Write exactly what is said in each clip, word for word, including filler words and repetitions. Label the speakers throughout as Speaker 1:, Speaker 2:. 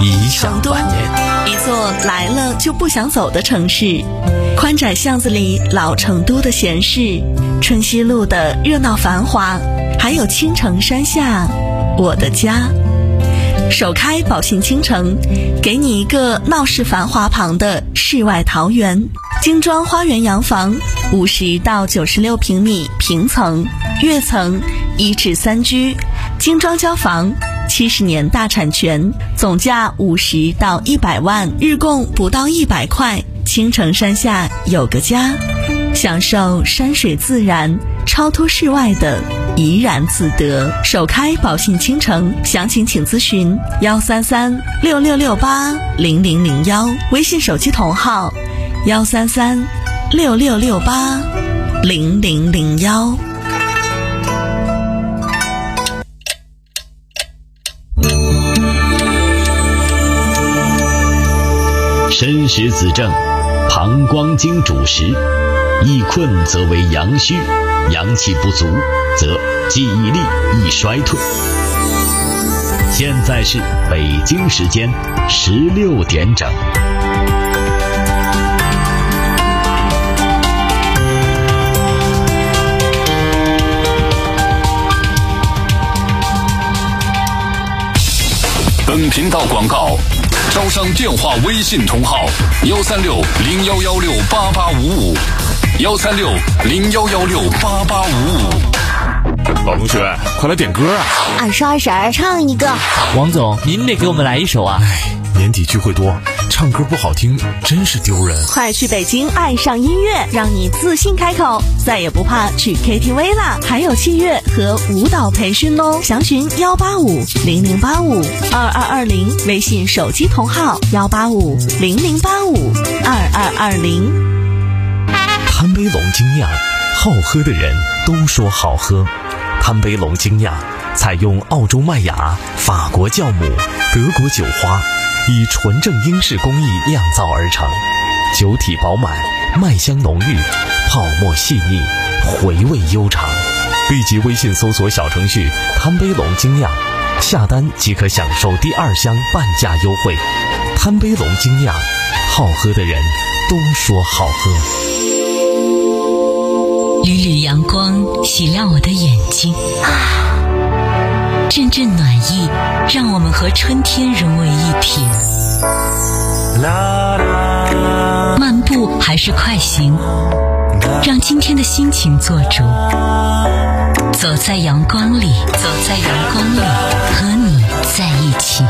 Speaker 1: 影响万年。
Speaker 2: 一座来了就不想走的城市，宽窄巷子里老成都的闲适，春熙路的热闹繁华，还有青城山下我的家。首开宝信倾城，给你一个闹市繁华旁的世外桃源。精装花园洋房，五十到九十六平米平层、跃层、一至三居，精装交房，七十年大产权，总价五十到一百万，日供不到一百块。青城山下有个家，享受山水自然、超脱世外的怡然自得。首开宝信倾城，详情请咨询幺三三六六六八零零零幺，微信手机同号幺三三六六六八零零零幺。
Speaker 3: 申时子正，膀胱经主食，易困则为阳虚，阳气不足则记忆力易衰退。现在是北京时间十六点整。
Speaker 4: 本频道广告招商电话微信同号幺三六零幺幺六八八五五，幺三六零幺幺六八八五五。
Speaker 5: 老同学，快来点歌啊！
Speaker 6: 二十二婶唱一个。
Speaker 7: 王总，您得给我们来一首啊！
Speaker 5: 哎，年底聚会多，唱歌不好听真是丢人。
Speaker 2: 快去北京爱上音乐，让你自信开口，再也不怕去 K T V 啦！还有器乐和舞蹈培训哦，详询幺八五零零八五二二二零，微信手机同号幺八五零零八五二二二零。
Speaker 1: 贪杯龙精酿，好喝的人都说好喝。贪杯龙精酿采用澳洲麦芽、法国酵母、德国酒花，以纯正英式工艺酿造而成，酒体饱满，麦香浓郁，泡沫细腻，回味悠长。立即微信搜索小程序贪杯龙精酿，下单即可享受第二箱半价优惠。贪杯龙精酿，好喝的人都说好喝。
Speaker 8: 缕缕阳光洗亮我的眼睛，阵阵暖意让我们和春天融为一体。漫步还是快行，让今天的心情做主。走在阳光里，走在阳光里，和你在一起。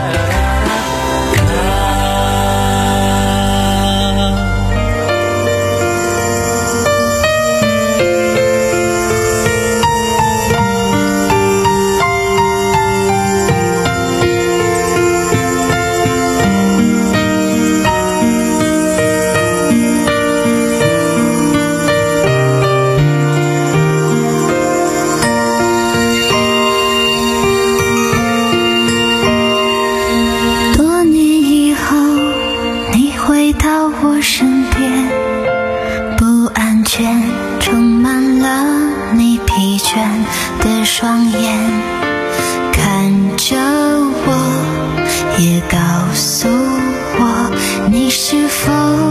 Speaker 9: 双眼看着我，也告诉我，你是否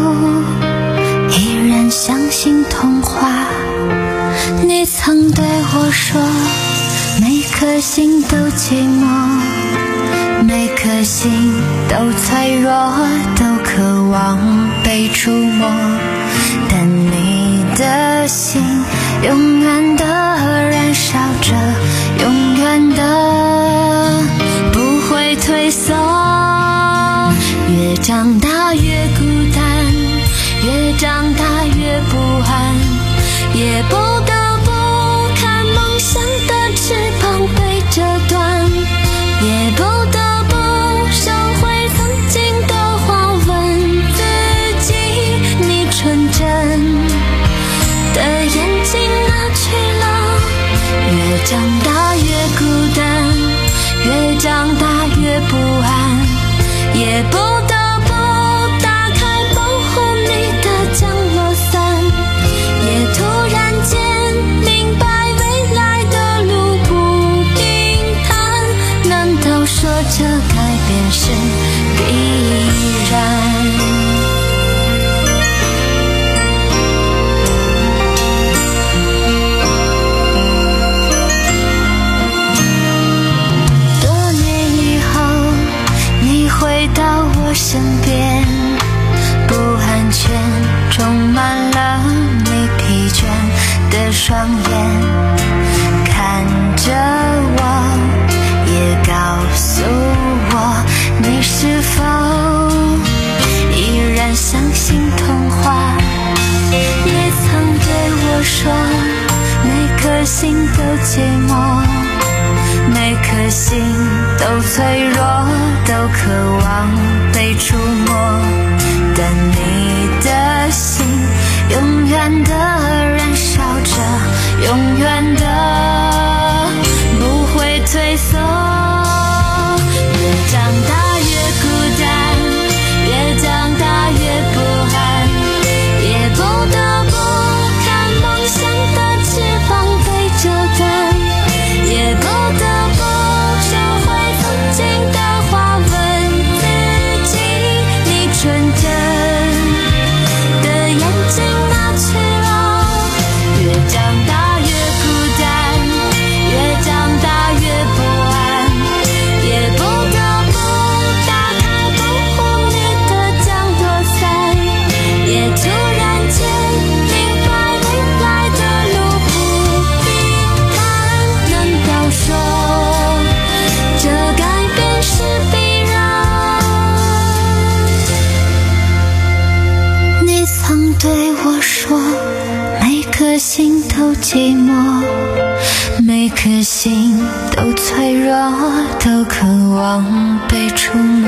Speaker 9: 依然相信童话？你曾对我说，每颗心都寂寞，每颗心都脆弱，都渴望被触摸，但你的心永远的燃烧着，永远的不会退缩。越长大越孤单，越长大越不安，也不得不看梦想的翅膀被折断，也不得不收回曾经的话，问自己，你纯真的眼睛哪去了？越长大越孤单，越长大越不安，也不得不打开保护你的降落伞，也突然间我身边，不安全充满了你疲倦的双眼，看着我，也告诉我，你是否依然相信童话？也曾对我说，每颗心都寂寞，每颗心都脆弱，都渴望被触摸，但你的心永远的燃烧着，永远的不会退缩。越长大越孤单，越长大越不安，也不得不看梦想的翅膀被折断，也不得不收回曾经的话，问自己，你纯真的眼睛哪去了？越长大越孤单，越长大越不安，也不得不打开保护你的降落伞，也突然间明白未来的路不必谈。难道说这改变是必然？你曾对我说，每颗心都寂寞，每颗心都脆弱，都渴望被触摸，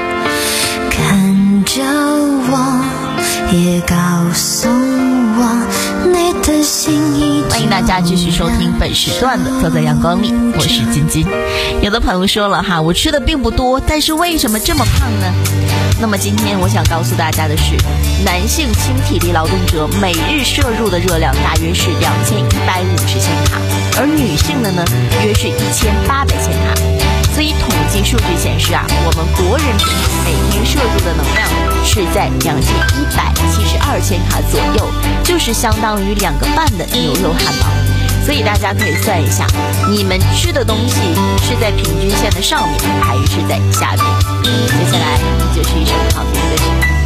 Speaker 9: 看着我，也告诉我，你的心已
Speaker 2: 欢迎大家继续收听本时段的《走在阳光里》，我是晶晶。有的朋友说了哈，我吃的并不多，但是为什么这么胖呢？那么今天我想告诉大家的是，男性轻体力劳动者每日摄入的热量大约是两千一百五十千卡，而女性的呢约是一千八百千卡。所以统计数据显示啊，我们国人平均每天摄入的能量是在两千一百七十二千卡左右，就是相当于两个半的牛肉汉堡。所以大家可以算一下，你们吃的东西是在平均线的上面还是在下面。接下来就是一首好听的歌曲。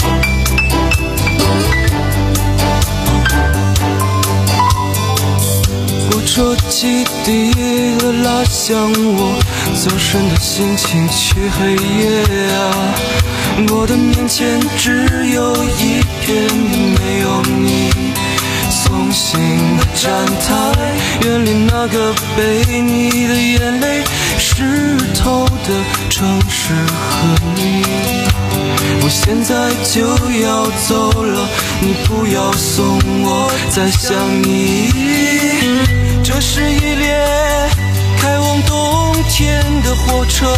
Speaker 10: 捕捉基地的拉向我走神的心情去黑夜啊，我的面前只有一片没有你松醒的站台，远离那个被你的眼泪湿透的城市和你。我现在就要走了，你不要送我再想你。这是一列开往冬天的火车，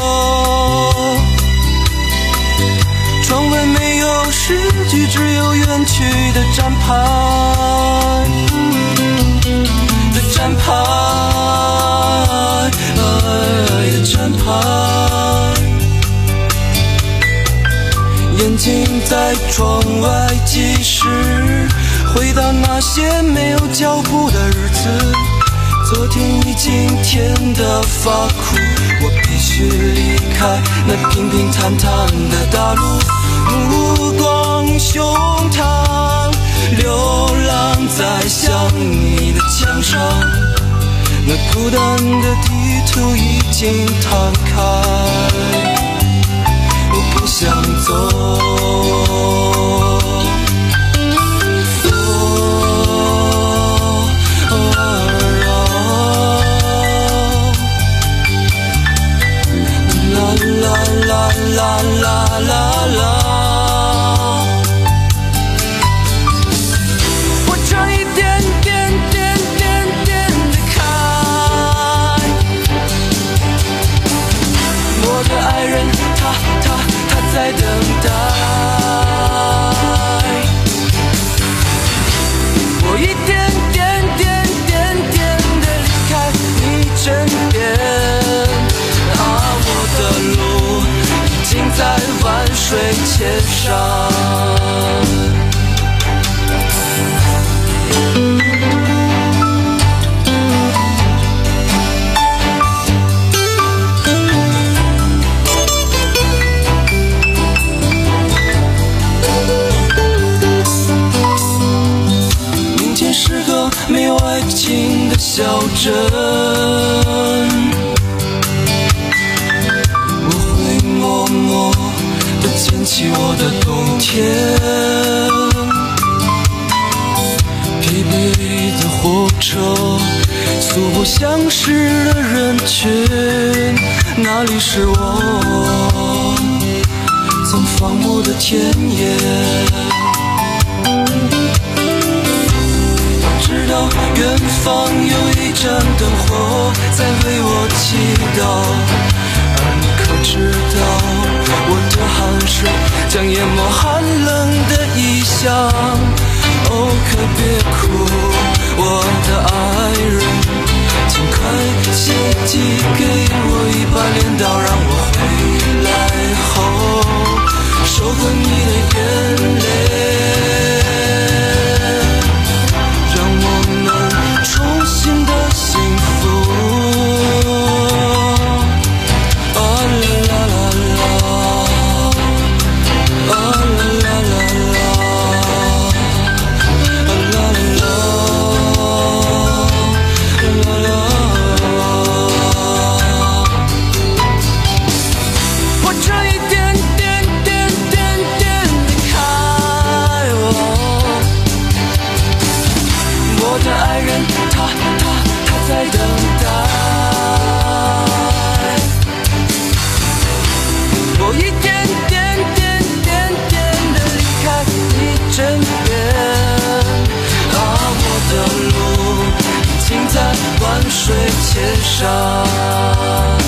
Speaker 10: 窗外没有诗句，只有远去的站牌的站牌的站牌，眼睛在窗外计时，回到那些没有脚步的日子。昨天已经甜得发苦，我必须离开那平平坦坦的大陆，目光胸膛，流浪在想你的墙上，那孤单的地图已经摊开，我不想走。啦啦啦啦啦，我这一点点点点点的开，我的爱人他他他在等待，我一点点点点点的离开你身边啊，我的路竟在万水千山。 小镇，我会默默地捡起我的冬天。疲惫的火车，素不相识的人群，哪里是我曾放牧的田野？知道远方有一盏灯火在为我祈祷，而你可知道我的汗水将淹没寒冷的异乡？哦，可别哭，我的爱人，请快些递给我一把镰刀，让我回来后收回你的眼泪，重新的幸福。啊啦啦啦啦，啊啦啦啦啦，啊啦啦啦啦啦。我这一点点点点点离开我，我的爱人。在等待，我一点点点点点地离开你身边，啊，我的路已经在万水千山。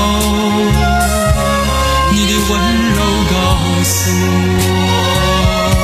Speaker 10: 温柔告诉我，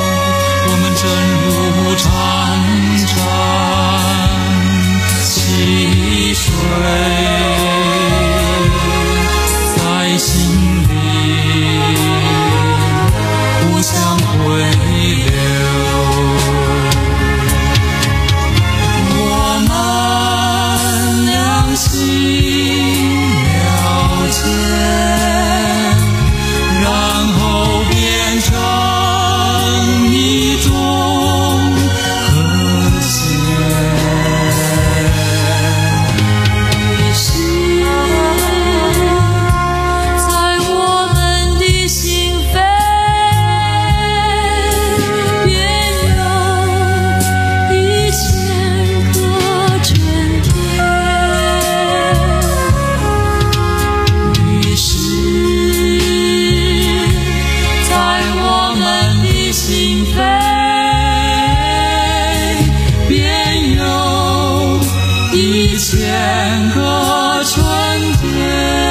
Speaker 10: 个春天。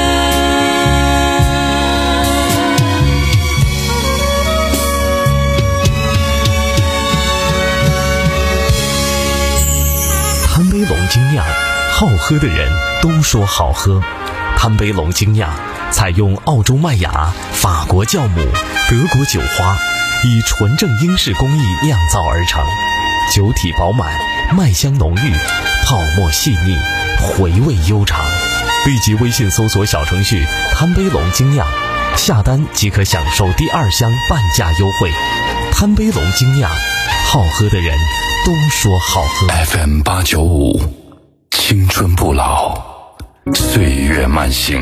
Speaker 1: 贪杯龙精酿，好喝的人都说好喝。贪杯龙精酿采用澳洲麦芽、法国酵母、德国酒花，以纯正英式工艺酿造而成，酒体饱满，麦香浓郁，泡沫细腻，回味悠长。立即微信搜索小程序贪杯龙精酿，下单即可享受第二箱半价优惠。贪杯龙精酿，好喝的人都说好喝。
Speaker 4: F M 八九五，青春不老，岁月慢行。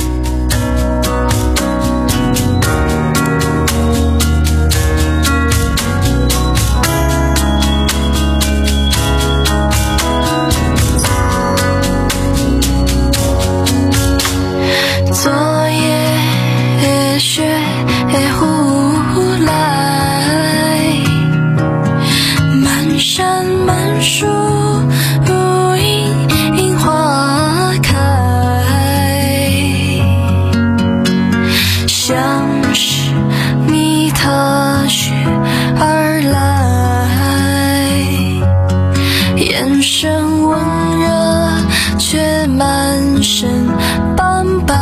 Speaker 9: 昨夜雪忽来，满山满树如樱樱花开，像是你踏雪而来，眼神温热却满身斑白。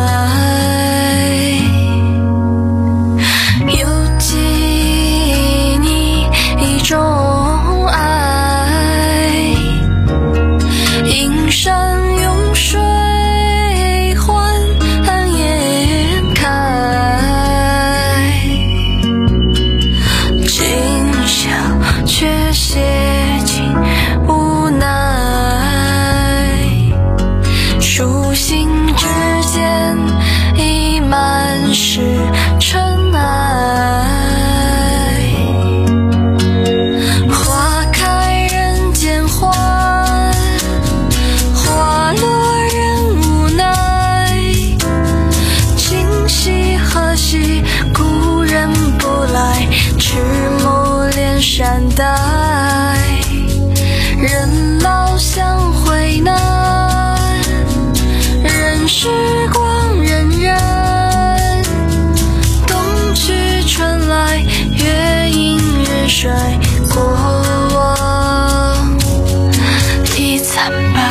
Speaker 9: 善待，人老相会难，任时光荏苒，冬去春来，月盈日衰，过往已惨败。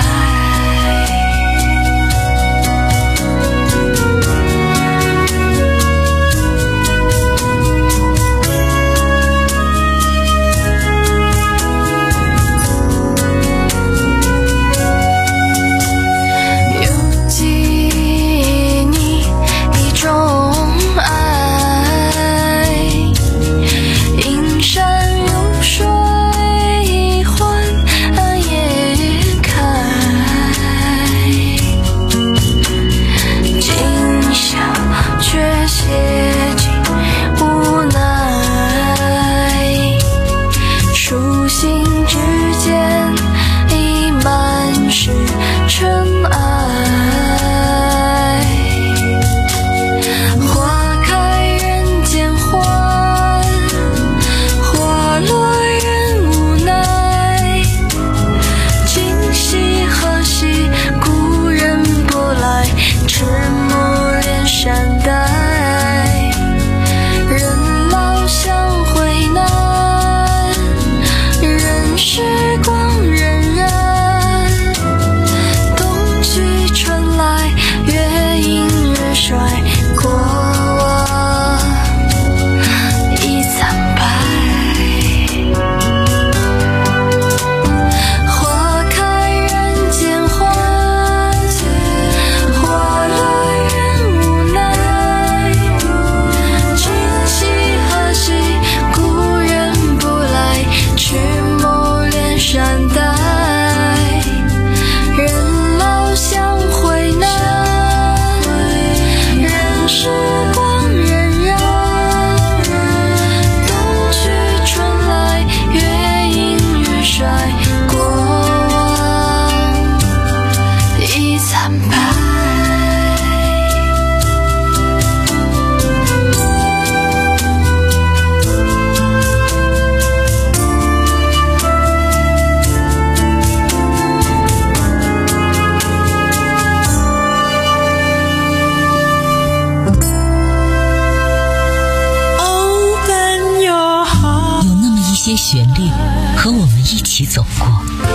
Speaker 8: 起走过。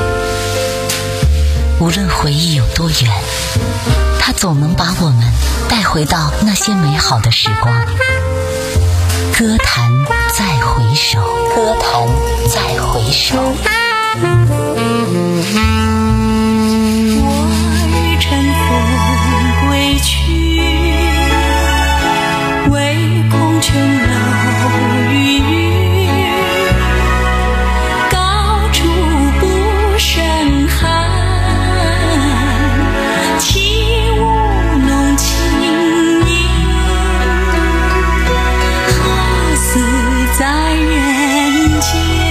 Speaker 8: 无论回忆有多远，它总能把我们带回到那些美好的时光。歌坛再回首，歌坛再回首。
Speaker 9: 我乘风归去，唯恐琼楼玉宇，高处不胜寒。起舞弄清影，好似在人间。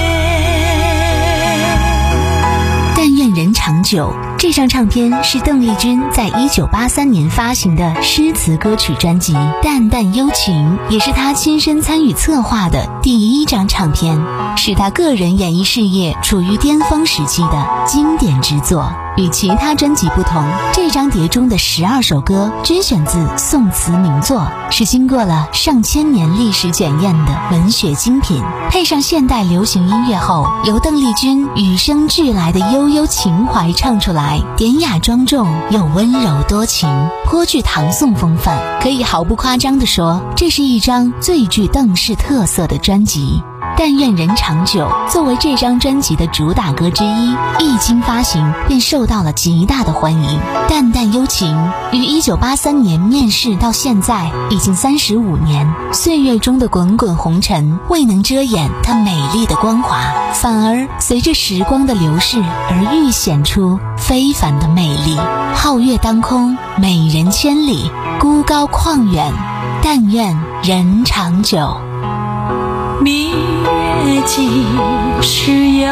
Speaker 11: 但愿人长久。这张唱片是邓丽君在一九八三年发行的诗词歌曲专辑《淡淡幽情》，也是她亲身参与策划的第一张唱片，是她个人演艺事业处于巅峰时期的经典之作。与其他专辑不同，这张碟中的十二首歌均选自宋词名作，是经过了上千年历史检验的文学精品。配上现代流行音乐后，由邓丽君与生俱来的悠悠情怀唱出来，典雅庄重又温柔多情，颇具唐宋风范。可以毫不夸张地说，这是一张最具邓氏特色的专辑。但愿人长久作为这张专辑的主打歌之一，一经发行便受到了极大的欢迎。淡淡幽情于一九八三年面世到现在已经三十五年，岁月中的滚滚红尘未能遮掩它美丽的光华，反而随着时光的流逝而愈显出非凡的魅力。皓月当空，美人千里，孤高旷远，但愿人长久。
Speaker 9: 明月几时有，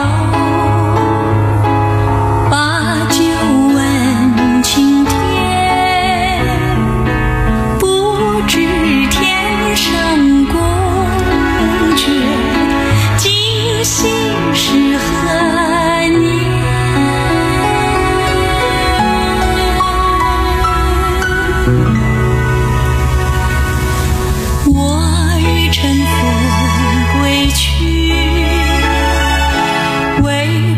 Speaker 9: 把酒问青天。不知天上宫阙，今夕是何年？我欲乘风归去，唯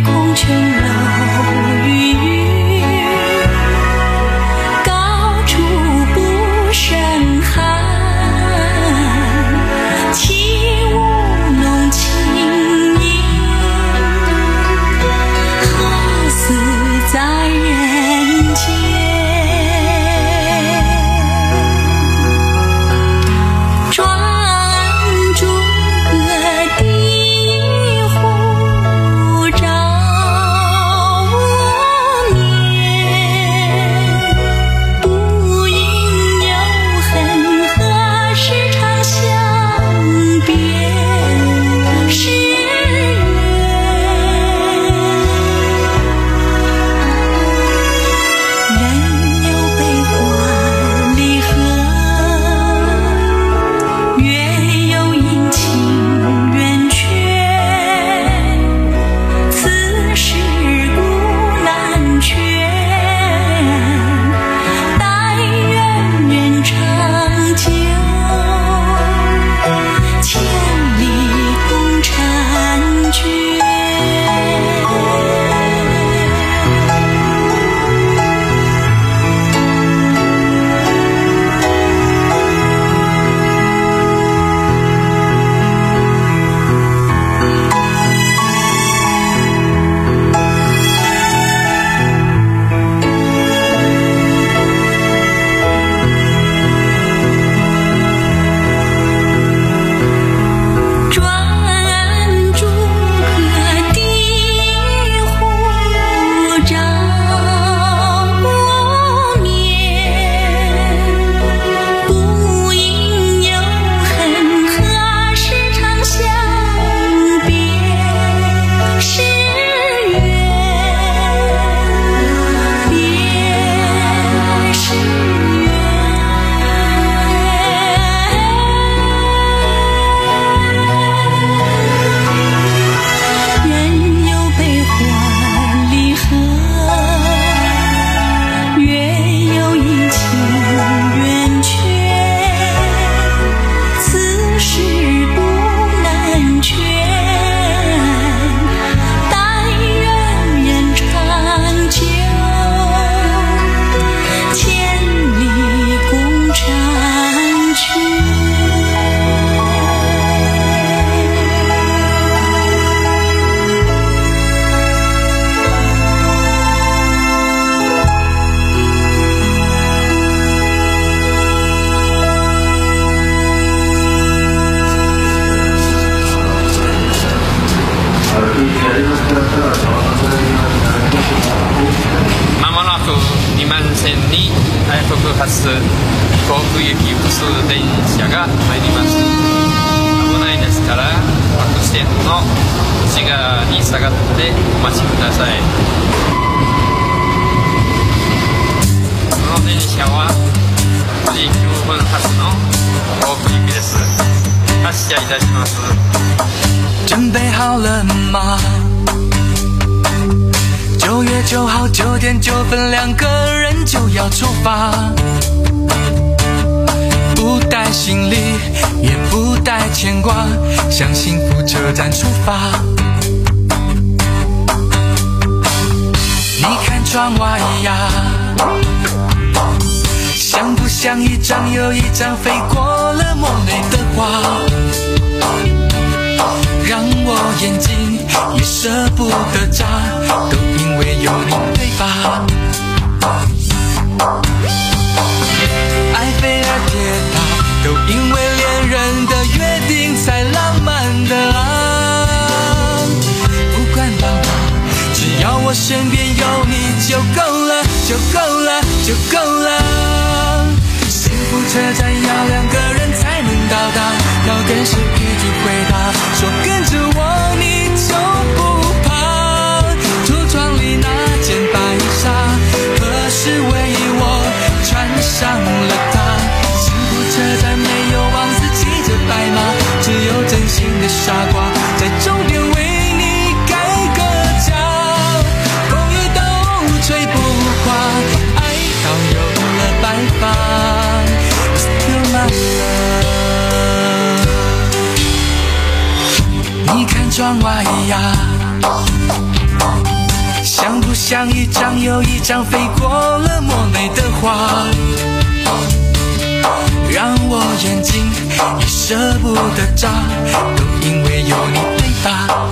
Speaker 12: 線に特発航空行き普通電車が参ります。危ないですから白線の内側に下がってお待ちください。この電車はくじきゅうふん発の航空行きです。発車いたします。
Speaker 10: 准备好了吗？九月九号九点九分，两个人就要出发，不带行李，也不带牵挂，向幸福车站出发。你看窗外呀，像不像一张又一张飞过了莫内的画，让我眼睛也舍不得眨，都因为有你，对吧？埃菲尔铁塔，都因为恋人的约定才浪漫的啊！不管到哪，只要我身边有你就够了，就够了，就够了。幸福车站要两个人才能到达，要跟是一句回答，说跟着我你就不怕。橱窗里那件白纱，何时为我穿上了它？幸福车站没有王子骑着白马，只有真心的傻瓜在终点为你改个家。风雨都吹不垮，爱到有了白发。你看窗外呀，像不像一张又一张飞过了莫内的画，让我眼睛也舍不得眨，都因为有你，对吧？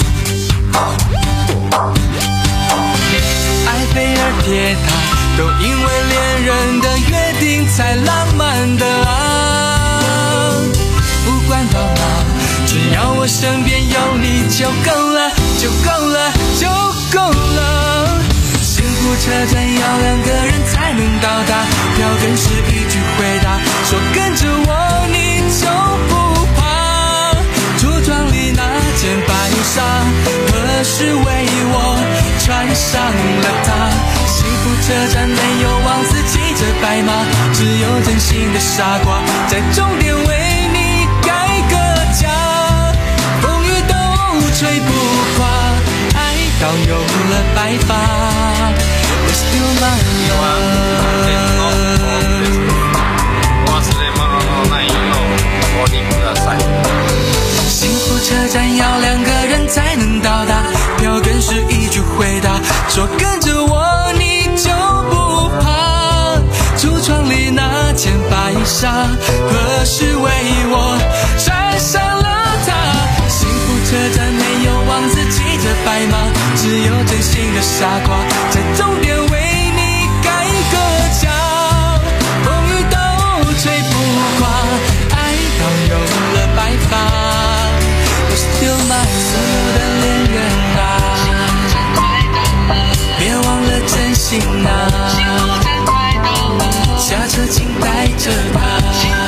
Speaker 10: 埃菲尔铁塔，都因为恋人的约定才浪漫的啊！不管到哪，只要我身边有你就够了，就够了，就够了。幸福车站要两个人才能到达，票根是一句回答，说跟着我你就不怕。橱窗里那件白纱，何时为我穿上了它？幸福车站没有王子骑着白马，只有真心的傻瓜在终点为你改个家。风雨都吹不垮，爱到有了白发。Let's do my love。幸福车站要两个人才能到达，票根是一句回答，说跟着我你就不怕。橱窗里那件白纱，何时为我穿上了它？幸福车站没有王子骑着白马，只有真心的傻瓜在终点为你改个家。风雨都吹不垮，爱到有了白发。Still my love 的恋人啊，别忘了真心啊，下车请带着它。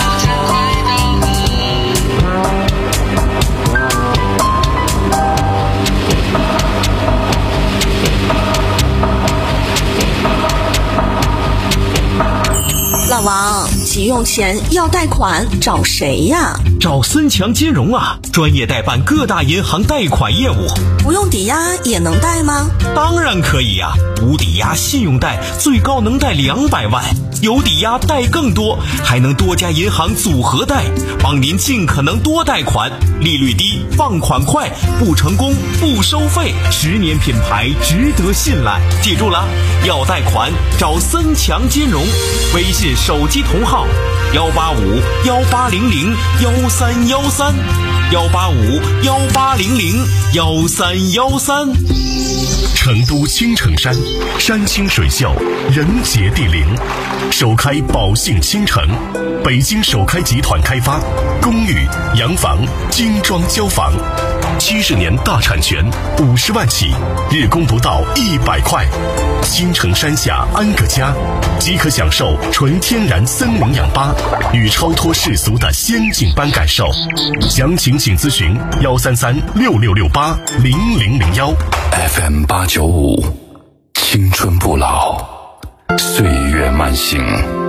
Speaker 2: 老王，急用钱要贷款找谁呀？
Speaker 1: 找森强金融啊，专业代办各大银行贷款业务。
Speaker 2: 不用抵押也能贷吗？
Speaker 1: 当然可以呀、啊，无抵押信用贷最高能贷两百万，有抵押贷更多，还能多家银行组合贷，帮您尽可能多贷款，利率低，放款快，不成功不收费，十年品牌值得信赖。记住了，要贷款找森强金融，微信手机同号幺八五幺八零零幺三幺三幺八五幺八零零幺三幺三。
Speaker 13: 成都青城山，山清水秀，人杰地灵，首开宝兴新城，北京首开集团开发公寓、洋房、精装交房。 七十年大产权，五十万起，日供不到一百块。青城山下安个家，即可享受纯天然森林氧吧与超脱世俗的仙境般感受。详情请咨询幺三三六六六八零零零幺。
Speaker 4: F M 八九五，青春不老，岁月慢行。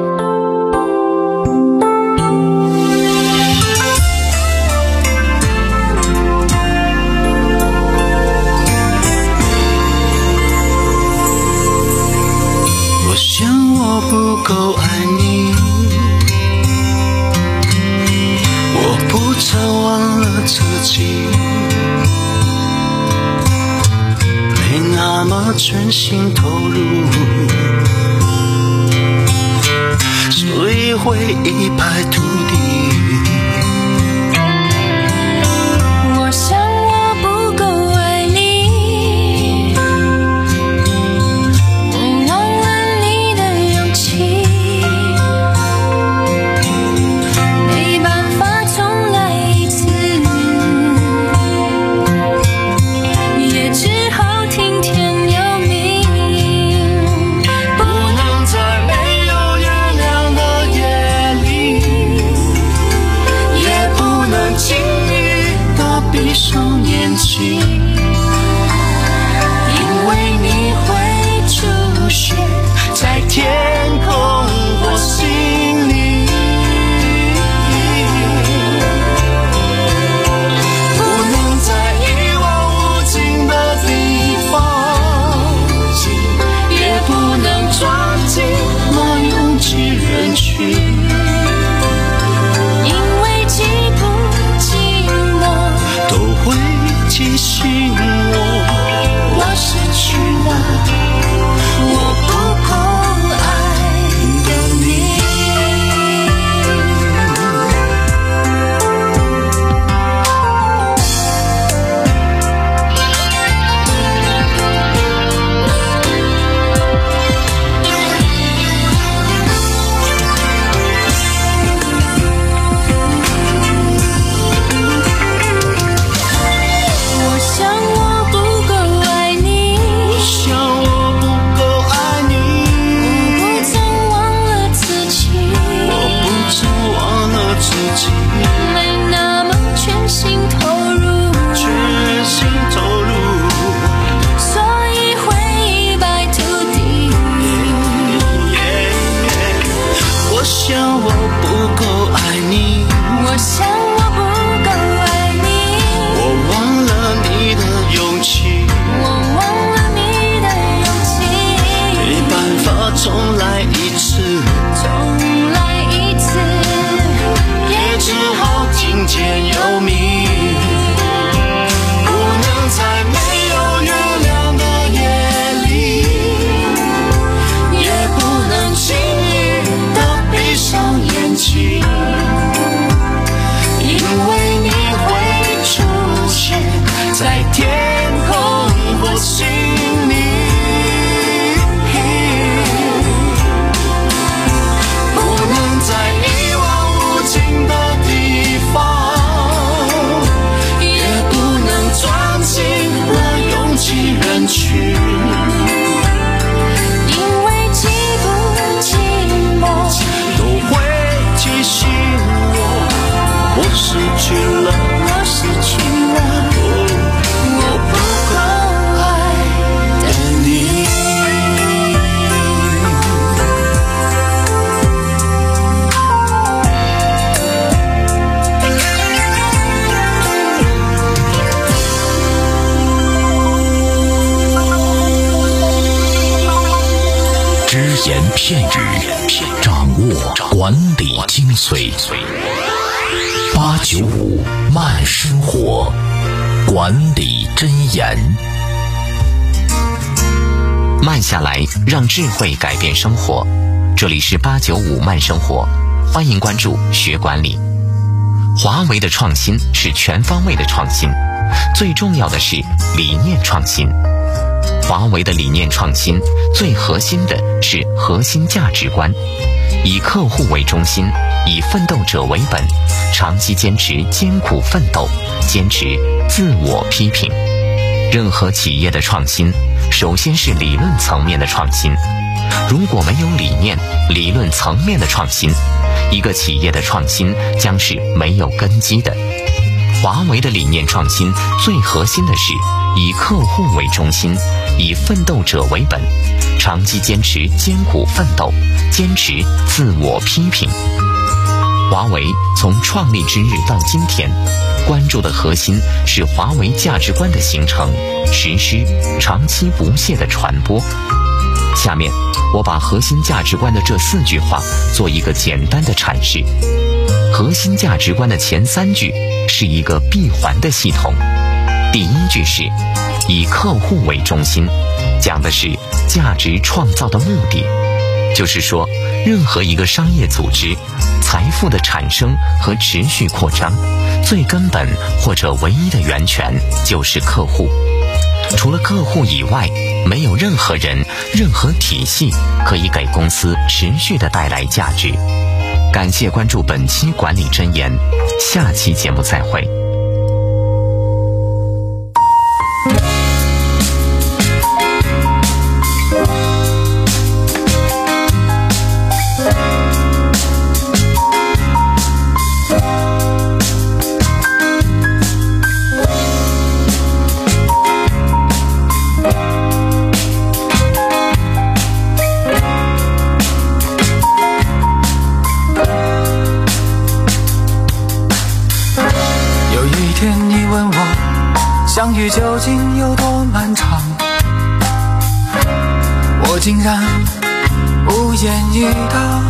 Speaker 10: 我想我不够爱你，我不曾忘了自己，没那么全心投入，所以会一败涂地。
Speaker 9: 我想我不够爱你，我忘了你的勇气，没办法重来一次，也只好听天由命，
Speaker 10: 不能在没有月亮的夜里，也不能轻易地闭上眼睛，因为你会出现在天空或心里，不能在一望无尽的地方，也不能钻进那拥挤人群，
Speaker 9: 因为寂不寂寞
Speaker 10: 都会提醒我，我失去了我不够爱的你。
Speaker 9: 我想我不够爱你，
Speaker 10: 我想我不够爱你，
Speaker 9: 我不曾忘了自己，
Speaker 10: 我不曾忘了自己，
Speaker 9: 没那么全心投入，
Speaker 10: 全心投入，
Speaker 9: 所以会一败涂地。
Speaker 10: 我想我不够爱你，
Speaker 9: 我想我不够爱你，
Speaker 10: 我忘了你的勇气，
Speaker 9: 我忘了你的勇气，
Speaker 10: 没办法重来一次，
Speaker 9: 重来一次，
Speaker 10: 也只好听天由命，不能在没有月亮的夜里，也不能轻易地闭上眼睛，因为你会出现在天空或心里，不能在一望无尽的地方，也不能钻进那拥挤人群，
Speaker 9: 因为寂不寂寞
Speaker 10: 都会提醒我，我失去了，
Speaker 9: 我失去了我不够爱的你。
Speaker 1: 只言片语，掌握管理精髓。八九五慢生活，管理真言。慢下来，让智慧改变生活。这里是八九五慢生活，欢迎关注学管理。华为的创新是全方位的创新，最重要的是理念创新。华为的理念创新最核心的是核心价值观， 以客户为中心，以奋斗者为本，长期坚持艰苦奋斗，坚持自我批评。任何企业的创新，首先是理论层面的创新。如果没有理念、理论层面的创新，一个企业的创新将是没有根基的。华为的理念创新最核心的是以客户为中心，以奋斗者为本，长期坚持艰苦奋斗，坚持自我批评。华为从创立之日到今天，关注的核心是华为价值观的形成、实施、长期不懈的传播。下面我把核心价值观的这四句话做一个简单的阐释。核心价值观的前三句是一个闭环的系统。第一句是以客户为中心，讲的是价值创造的目的，就是说任何一个商业组织财富的产生和持续扩张，最根本或者唯一的源泉就是客户。除了客户以外，没有任何人、任何体系可以给公司持续的带来价值。感谢关注本期管理箴言，下期节目再会。
Speaker 10: 相遇究竟有多漫长，我竟然无言以答。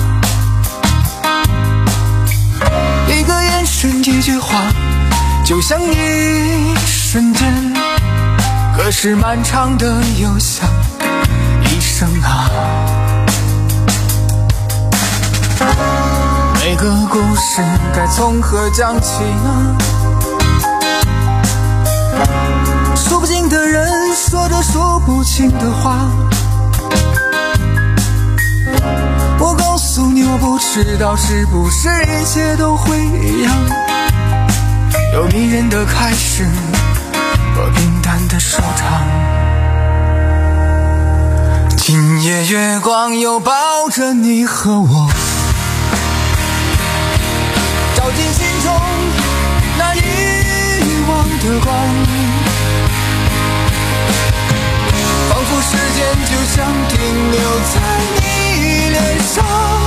Speaker 10: 一个眼神，一句话，就像一瞬间，可是漫长的又像一生啊。每个故事该从何讲起呢？数不尽的人说着数不清的话，我告诉你，我不知道是不是一切都会一样，有迷人的开始和平淡的收场。今夜月光又抱着你和我，照进心中那遗忘的光，仿佛时间就像停留在你脸上，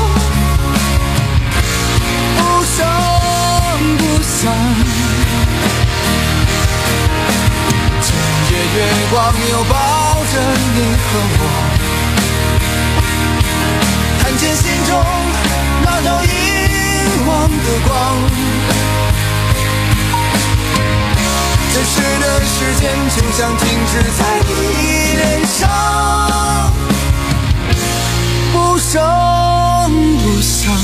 Speaker 10: 不声不响。今夜月光又抱着你和我，看见心中那道遗忘的光，真实的时间就像停止在你脸上，不声不响。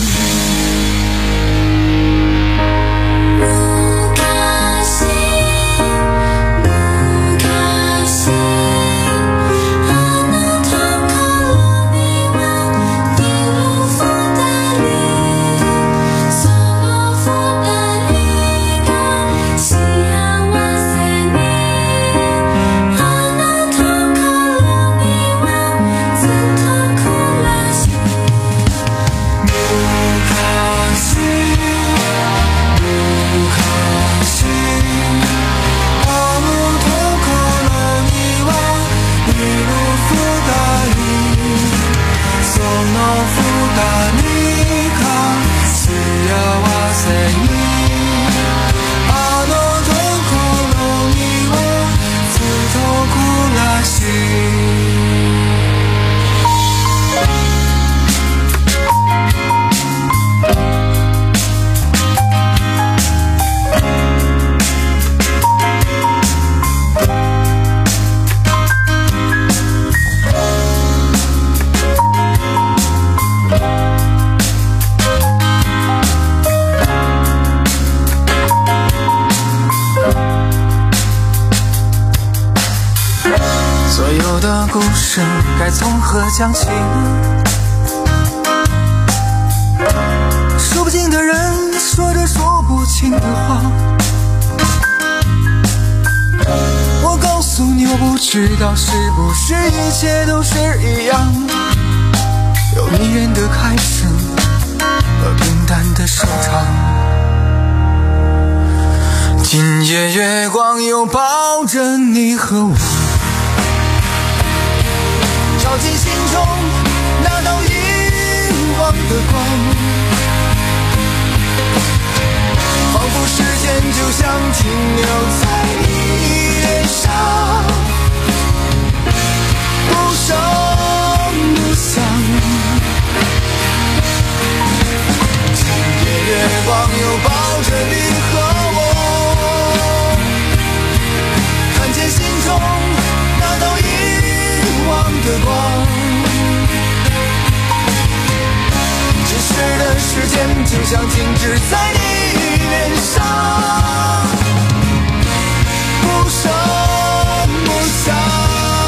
Speaker 10: 故事该从何讲起呢？ 知道是不是一切都是一样，有迷人的开始和平淡的收场。今夜月光又抱着你和我，照进心中那道银黄的光，仿佛时间就像停留在你脸上，不声不响。今夜月光又抱着你和我，看见心中那道银黄的光，只是的时间就像静止在你脸上，不声不响。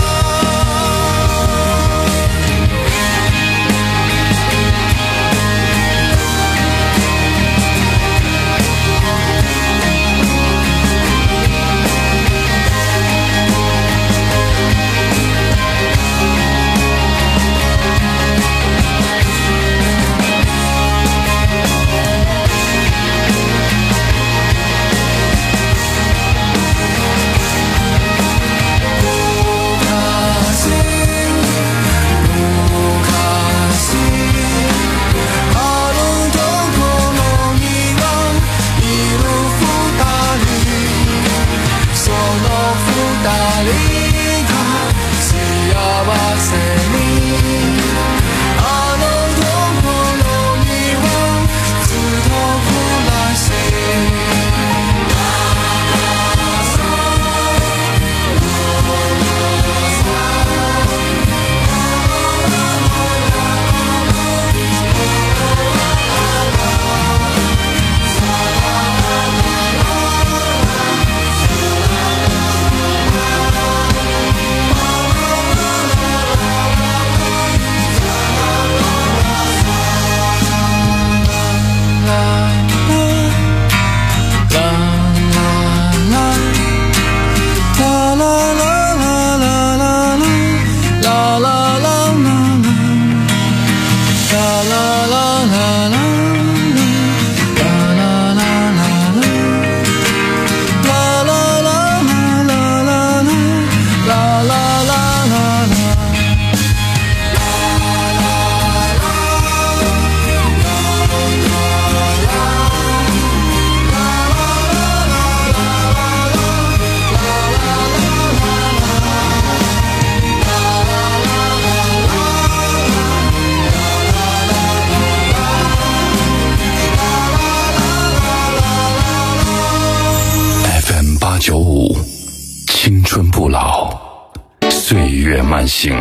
Speaker 4: 九五，青春不老，岁月慢行。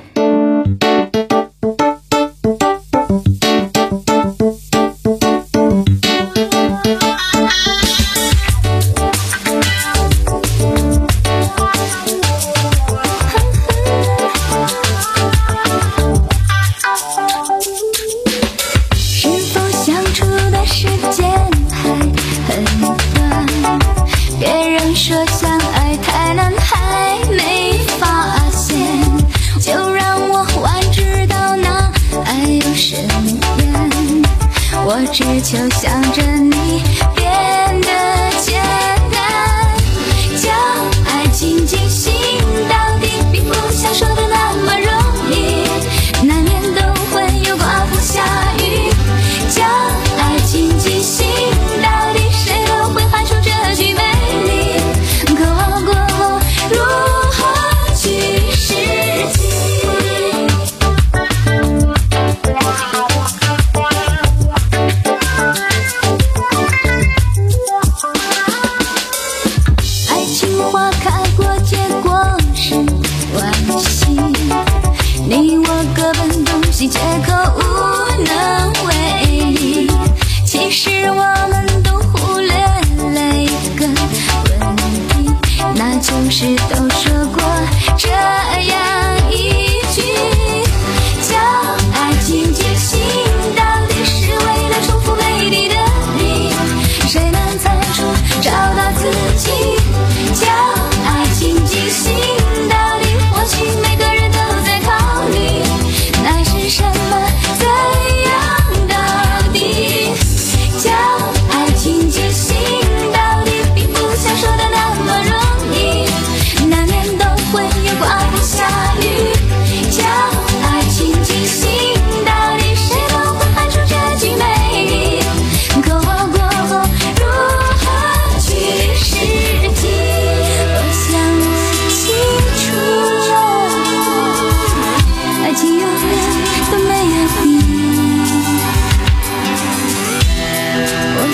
Speaker 9: 只求想着你变得简单，将爱紧紧心到底，并不像说的那么容易，难免都会有刮风下雨。将爱紧紧心到底，谁都会喊出这句美丽，渴望过后如何去实际。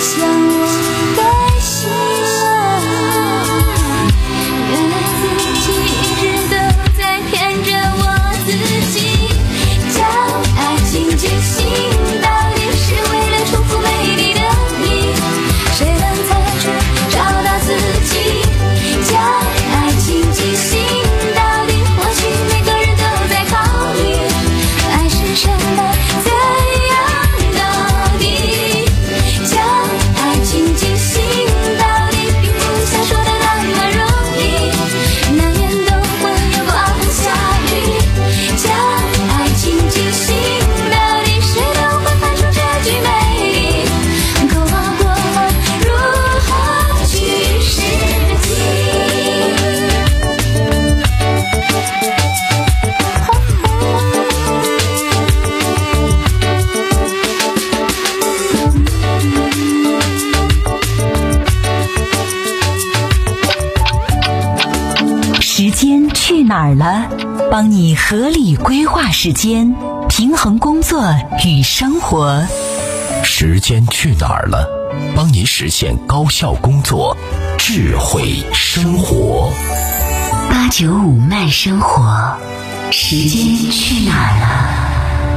Speaker 8: 哪儿了？帮你合理规划时间，平衡工作与生活。
Speaker 1: 时间去哪儿了？帮你实现高效工作，智慧生活。
Speaker 8: 八九五慢生活，时间去哪儿了？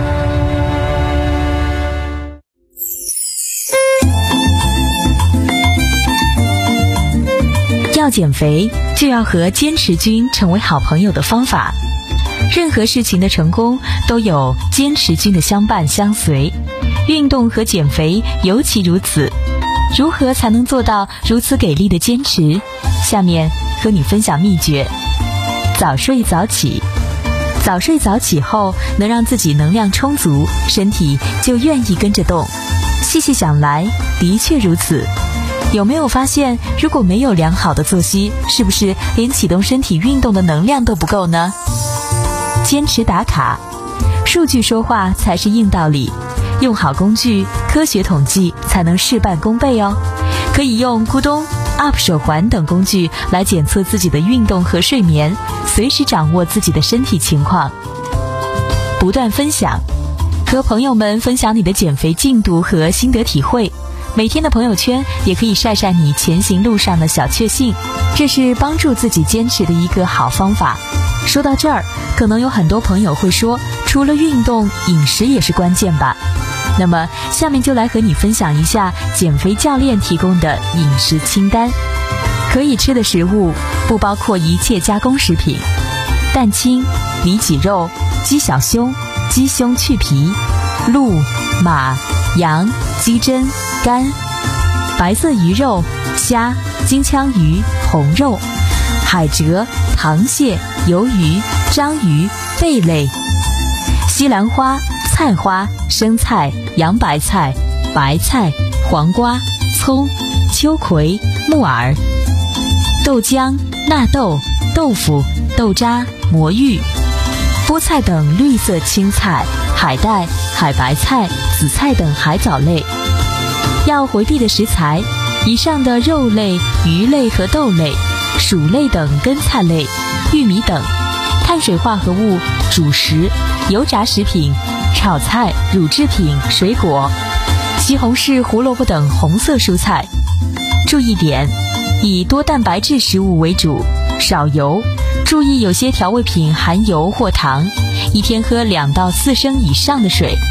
Speaker 11: 要减肥，就要和坚持君成为好朋友的方法。任何事情的成功都有坚持君的相伴相随，运动和减肥尤其如此。如何才能做到如此给力的坚持？下面和你分享秘诀。早睡早起，早睡早起后能让自己能量充足，身体就愿意跟着动。细细想来，的确如此。有没有发现，如果没有良好的作息，是不是连启动身体运动的能量都不够呢？坚持打卡，数据说话才是硬道理。用好工具，科学统计才能事半功倍哦。可以用咕咚、U P 手环等工具来检测自己的运动和睡眠，随时掌握自己的身体情况。不断分享，和朋友们分享你的减肥进度和心得体会。每天的朋友圈也可以晒晒你前行路上的小确幸，这是帮助自己坚持的一个好方法。说到这儿，可能有很多朋友会说，除了运动，饮食也是关键吧？那么下面就来和你分享一下减肥教练提供的饮食清单。可以吃的食物不包括一切加工食品，蛋清、里脊肉、鸡小胸、鸡胸去皮、鹿、马、羊、鸡胗、肝，白色鱼肉、虾、金枪鱼、红肉、海蜇、螃蟹、鱿鱼、章鱼、贝类，西兰花、菜花、生菜、洋白菜、白菜、黄瓜、葱、秋葵、木耳，豆浆、纳豆、豆腐、豆渣、魔芋、菠菜等绿色青菜、海带、海白菜、紫菜等海藻类。要回避的食材，以上的肉类、鱼类和豆类、薯类等根菜类、玉米等；碳水化合物、主食、油炸食品、炒菜、乳制品、水果、西红柿、胡萝卜等红色蔬菜。注意点：以多蛋白质食物为主，少油。注意有些调味品含油或糖，一天喝两到四升以上的水。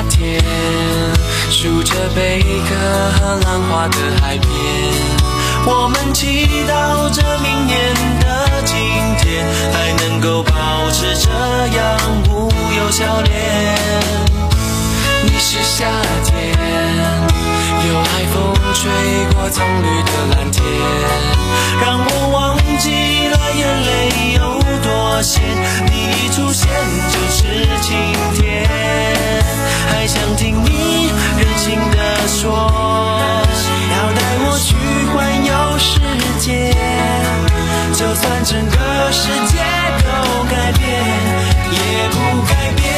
Speaker 10: 天，数着贝壳和浪花的海边，我们祈祷着明年的今天还能够保持这样无忧笑脸。你是夏天，有海风吹过葱绿的蓝天，让我忘记了眼泪有多咸。你一出现就是晴天，还想听你任性地说，要带我去环游世界，就算整个世界都改变，也不改变。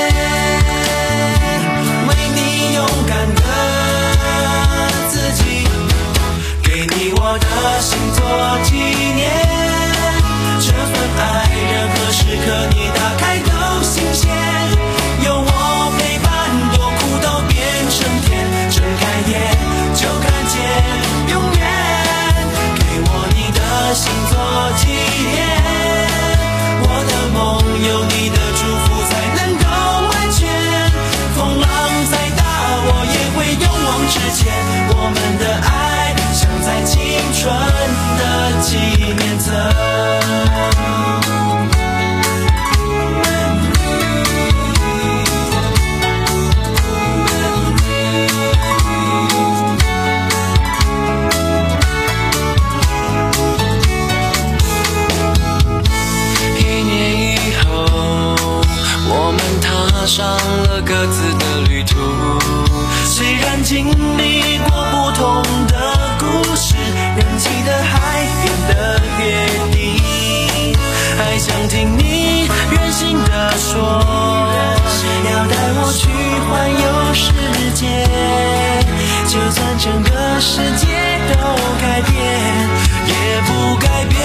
Speaker 10: 为你勇敢的自己，给你我的心做纪念。这份爱，任何时刻你打开都新鲜，有我陪伴，多苦都变成甜。睁开眼就看见永远，给我你的心做纪念。我的梦有你的祝福才能够完全，风浪再大我也会勇往直前。我们的爱像在青春的纪念册。上了各自的旅途，虽然经历过不同的故事，人迹的海变得越低，还想听你任性地说，要带我去环游世界，就算整个世界都改变，也不改变。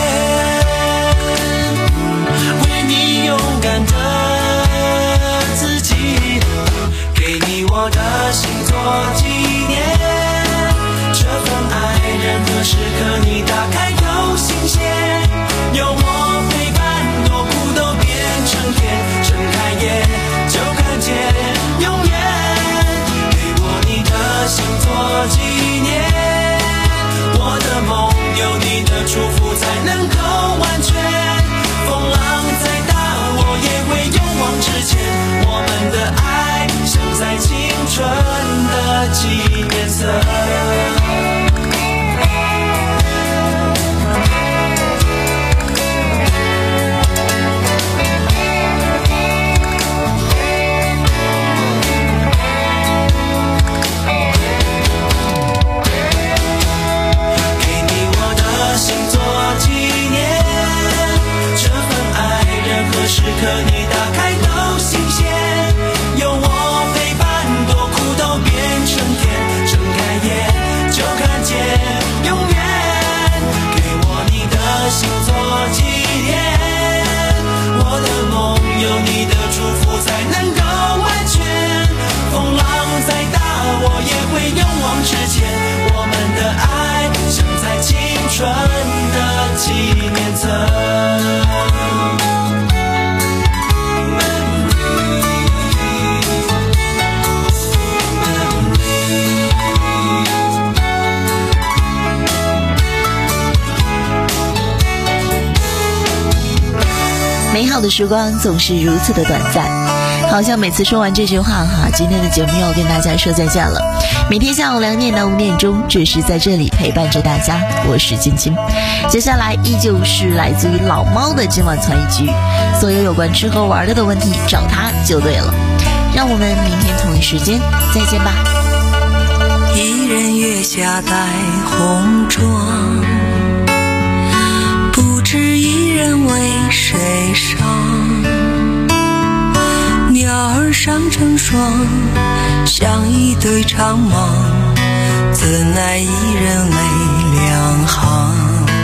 Speaker 10: 为你勇敢的自己，给你我的心做纪念。这份爱，任何时刻你打开都新鲜，有我陪伴，多苦都变成甜。睁开眼就看见永远，给我你的心做纪念。我的梦有你的祝福才能够完全，风浪再大我也会勇往直前。我们的爱像在青春的纪念册。时刻你打开都新鲜，有我陪伴，多苦都变成甜。睁开眼就看见永远，给我你的心做纪念。我的梦有你的祝福才能够完全，风浪再大我也会勇往直前。我们的爱像在青春的纪念册。
Speaker 2: 美好的时光总是如此的短暂，好像每次说完这句话哈，今天的节目要跟大家说再见了。每天下午两点到五点钟准时在这里陪伴着大家，我是晶晶。接下来依旧是来自于老猫的今晚传一局，所有有关吃喝玩的的问题找他就对了。让我们明天同一时间再见吧。
Speaker 14: 一人月下戴红妆，不知一人为谁伤。鸟儿上成双，像一对长蟒，怎奈一人泪两行。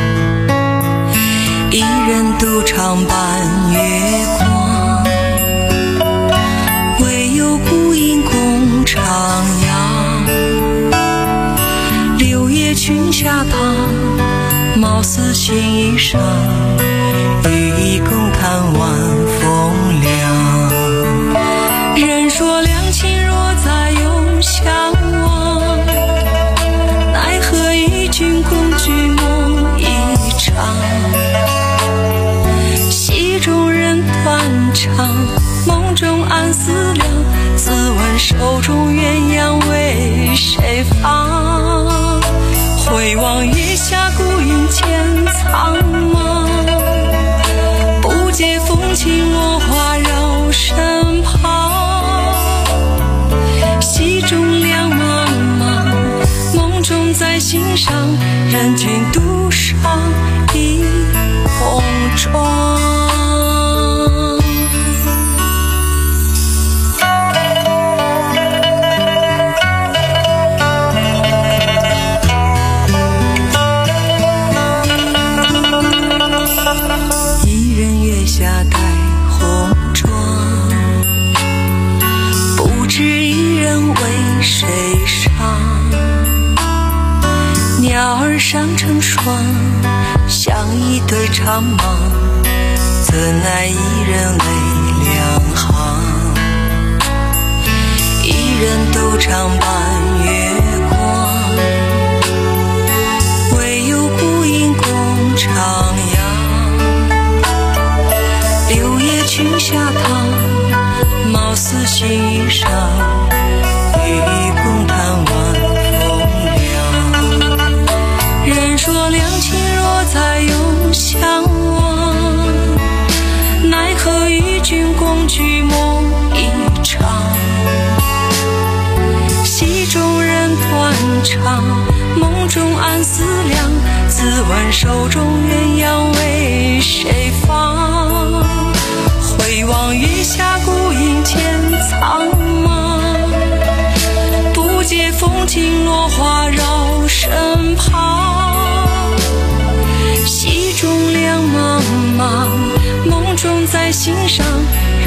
Speaker 14: 一人独唱半月光，唯有孤影共徜徉。柳叶裙下旁，貌似新衣裳，与一共看晚风凉。人说两情若手中鸳鸯为谁放？回望月下孤影渐苍茫，不解风轻落花绕身旁。戏中两茫茫，梦中在心上，人间独上一红妆。鸟儿上成双，像一对长蟒，怎奈一人泪两行。一人斗长伴月光，唯有孤影共徜徉。柳叶裙下旁，貌似心衣裳，与你共谈晚说两情若再永相望，奈何与君共举梦一场。戏中人断肠，梦中暗思量，自问手中鸳鸯为谁放？回望月下孤影渐苍茫，不解风轻落花绕身旁。戏中两茫茫，梦中在心上，